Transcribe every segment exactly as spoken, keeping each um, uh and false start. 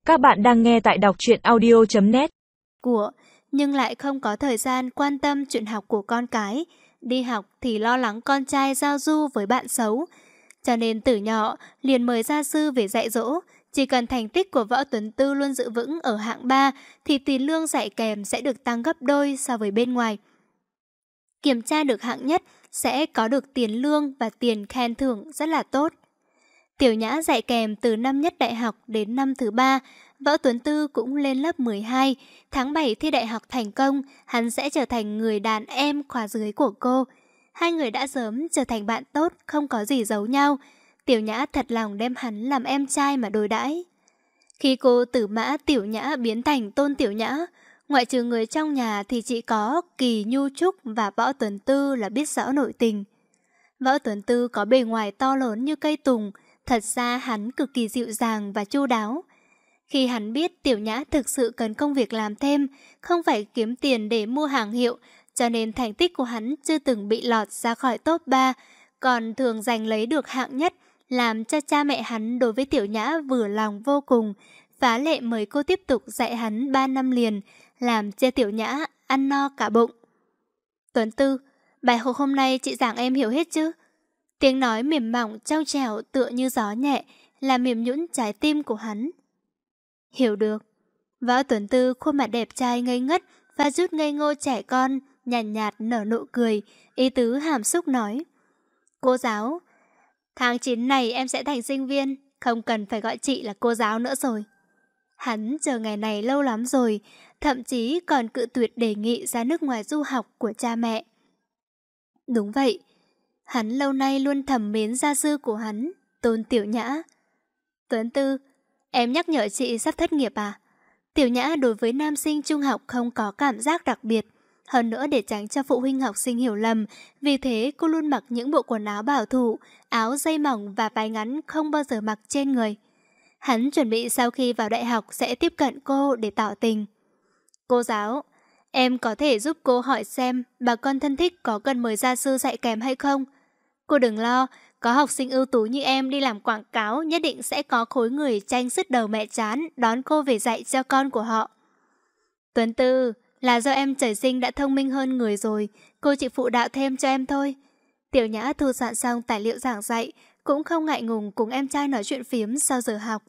Các bạn đang nghe tại đọc truyện audio chấm net. Của, nhưng lại không có thời gian quan tâm chuyện học của con cái. Đi học thì lo lắng con trai giao du với bạn xấu. Cho nên từ nhỏ liền mời gia sư về dạy dỗ. Chỉ cần thành tích của Võ Tuấn Tư luôn giữ vững ở hạng ba thì tiền lương dạy kèm sẽ được tăng gấp đôi so với bên ngoài. Kiểm tra được hạng nhất sẽ có được tiền lương và tiền khen thưởng rất là tốt. Tiểu Nhã dạy kèm từ năm nhất đại học đến năm thứ ba, Võ Tuấn Tư cũng lên lớp mười hai. Tháng bảy thi đại học thành công, hắn sẽ trở thành người đàn em khóa dưới của cô. Hai người đã sớm trở thành bạn tốt, không có gì giấu nhau. Tiểu Nhã thật lòng đem hắn làm em trai mà đối đãi. Khi cô từ mã Tiểu Nhã biến thành Tôn Tiểu Nhã, ngoại trừ người trong nhà thì chỉ có Kỳ Nhu Trúc và Võ Tuấn Tư là biết rõ nội tình. Võ Tuấn Tư có bề ngoài to lớn như cây tùng, thật ra hắn cực kỳ dịu dàng và chu đáo. Khi hắn biết Tiểu Nhã thực sự cần công việc làm thêm, không phải kiếm tiền để mua hàng hiệu, cho nên thành tích của hắn chưa từng bị lọt ra khỏi top ba, còn thường giành lấy được hạng nhất, làm cho cha mẹ hắn đối với Tiểu Nhã vừa lòng vô cùng. Phá lệ mời cô tiếp tục dạy hắn ba năm liền, làm cho Tiểu Nhã ăn no cả bụng. Tuấn Tư, bài học hôm nay chị giảng em hiểu hết chứ? Tiếng nói mềm mỏng trong trẻo tựa như gió nhẹ, làm mềm nhũn trái tim của hắn. Hiểu được. Võ Tuấn Tư khuôn mặt đẹp trai ngây ngất và rút ngây ngô trẻ con, nhàn nhạt, nhạt nở nụ cười, ý tứ hàm xúc nói. Cô giáo, tháng chín này em sẽ thành sinh viên, không cần phải gọi chị là cô giáo nữa rồi. Hắn chờ ngày này lâu lắm rồi, thậm chí còn cự tuyệt đề nghị ra nước ngoài du học của cha mẹ. Đúng vậy, hắn lâu nay luôn thầm mến gia sư của hắn, Tôn Tiểu Nhã. Tuấn Tư, em nhắc nhở chị sắp thất nghiệp à? Tiểu Nhã đối với nam sinh trung học không có cảm giác đặc biệt. Hơn nữa để tránh cho phụ huynh học sinh hiểu lầm, vì thế cô luôn mặc những bộ quần áo bảo thủ, áo dây mỏng và váy ngắn không bao giờ mặc trên người. Hắn chuẩn bị sau khi vào đại học sẽ tiếp cận cô để tỏ tình. Cô giáo, em có thể giúp cô hỏi xem bà con thân thích có cần mời gia sư dạy kèm hay không? Cô đừng lo, có học sinh ưu tú như em đi làm quảng cáo nhất định sẽ có khối người tranh sứt đầu mẹ chán đón cô về dạy cho con của họ. Tuấn Tư, là do em trời sinh đã thông minh hơn người rồi, cô chỉ phụ đạo thêm cho em thôi. Tiểu Nhã thu dọn xong tài liệu giảng dạy, cũng không ngại ngùng cùng em trai nói chuyện phiếm sau giờ học.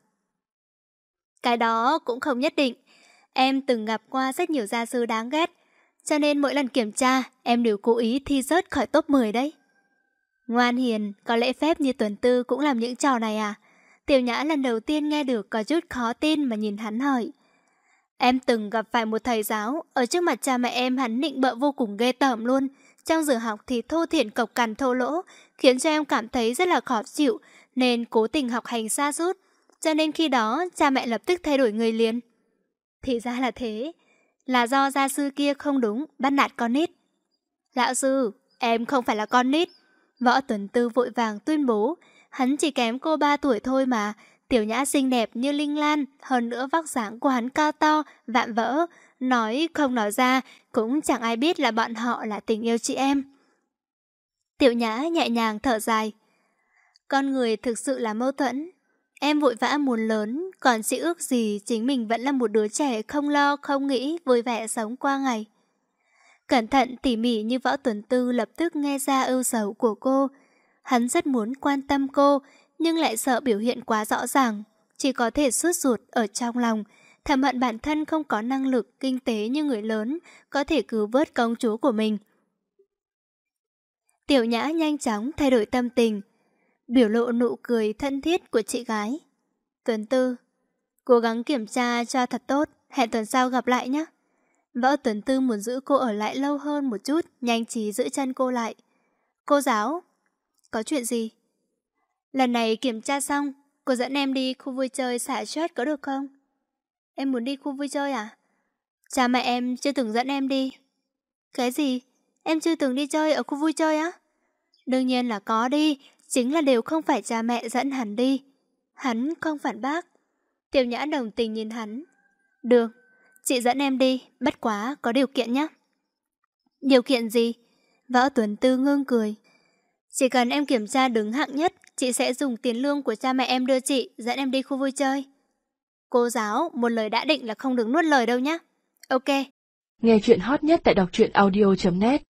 Cái đó cũng không nhất định. Em từng gặp qua rất nhiều gia sư đáng ghét, cho nên mỗi lần kiểm tra em đều cố ý thi rớt khỏi top mười đấy. Ngoan hiền, có lễ phép như Tuấn Tư cũng làm những trò này à? Tiểu Nhã lần đầu tiên nghe được có chút khó tin mà nhìn hắn hỏi. Em từng gặp phải một thầy giáo, ở trước mặt cha mẹ em hắn nịnh bợ vô cùng ghê tởm luôn. Trong giờ học thì thô thiển cộc cằn thô lỗ, khiến cho em cảm thấy rất là khó chịu, nên cố tình học hành sa sút. Cho nên khi đó cha mẹ lập tức thay đổi người liền. Thì ra là thế, là do gia sư kia không đúng, bắt nạt con nít. Lão sư, em không phải là con nít. Võ Tuấn Tư vội vàng tuyên bố, hắn chỉ kém cô ba tuổi thôi mà. Tiểu Nhã xinh đẹp như linh lan, hơn nữa vóc dáng của hắn cao to, vạm vỡ, nói không nói ra cũng chẳng ai biết là bọn họ là tình yêu chị em. Tiểu Nhã nhẹ nhàng thở dài. Con người thực sự là mâu thuẫn. Em vội vã muốn lớn, còn chị ước gì chính mình vẫn là một đứa trẻ không lo không nghĩ, vui vẻ sống qua ngày. Cẩn thận tỉ mỉ như Võ Tuấn Tư lập tức nghe ra ưu sầu của cô. Hắn rất muốn quan tâm cô, nhưng lại sợ biểu hiện quá rõ ràng, chỉ có thể sút ruột ở trong lòng, thầm hận bản thân không có năng lực kinh tế như người lớn, có thể cứu vớt công chúa của mình. Tiểu Nhã nhanh chóng thay đổi tâm tình, biểu lộ nụ cười thân thiết của chị gái. Tuấn Tư, cố gắng kiểm tra cho thật tốt, hẹn tuần sau gặp lại nhé. Võ Tuấn Tư muốn giữ cô ở lại lâu hơn một chút, nhanh trí giữ chân cô lại. Cô giáo, có chuyện gì? Lần này kiểm tra xong, cô dẫn em đi khu vui chơi xả stress có được không? Em muốn đi khu vui chơi à? Cha mẹ em chưa từng dẫn em đi. Cái gì? Em chưa từng đi chơi ở khu vui chơi á? Đương nhiên là có đi, chính là đều không phải cha mẹ dẫn hắn đi. Hắn không phản bác. Tiểu Nhã đồng tình nhìn hắn. Được, chị dẫn em đi, bất quá có điều kiện nhé. Điều kiện gì? Võ Tuấn Tư ngưng cười. Chỉ cần em kiểm tra đứng hạng nhất, chị sẽ dùng tiền lương của cha mẹ em đưa chị, dẫn em đi khu vui chơi. Cô giáo, một lời đã định là không được nuốt lời đâu nhá. Ok. Nghe chuyện hot nhất tại đọc truyện audio chấm net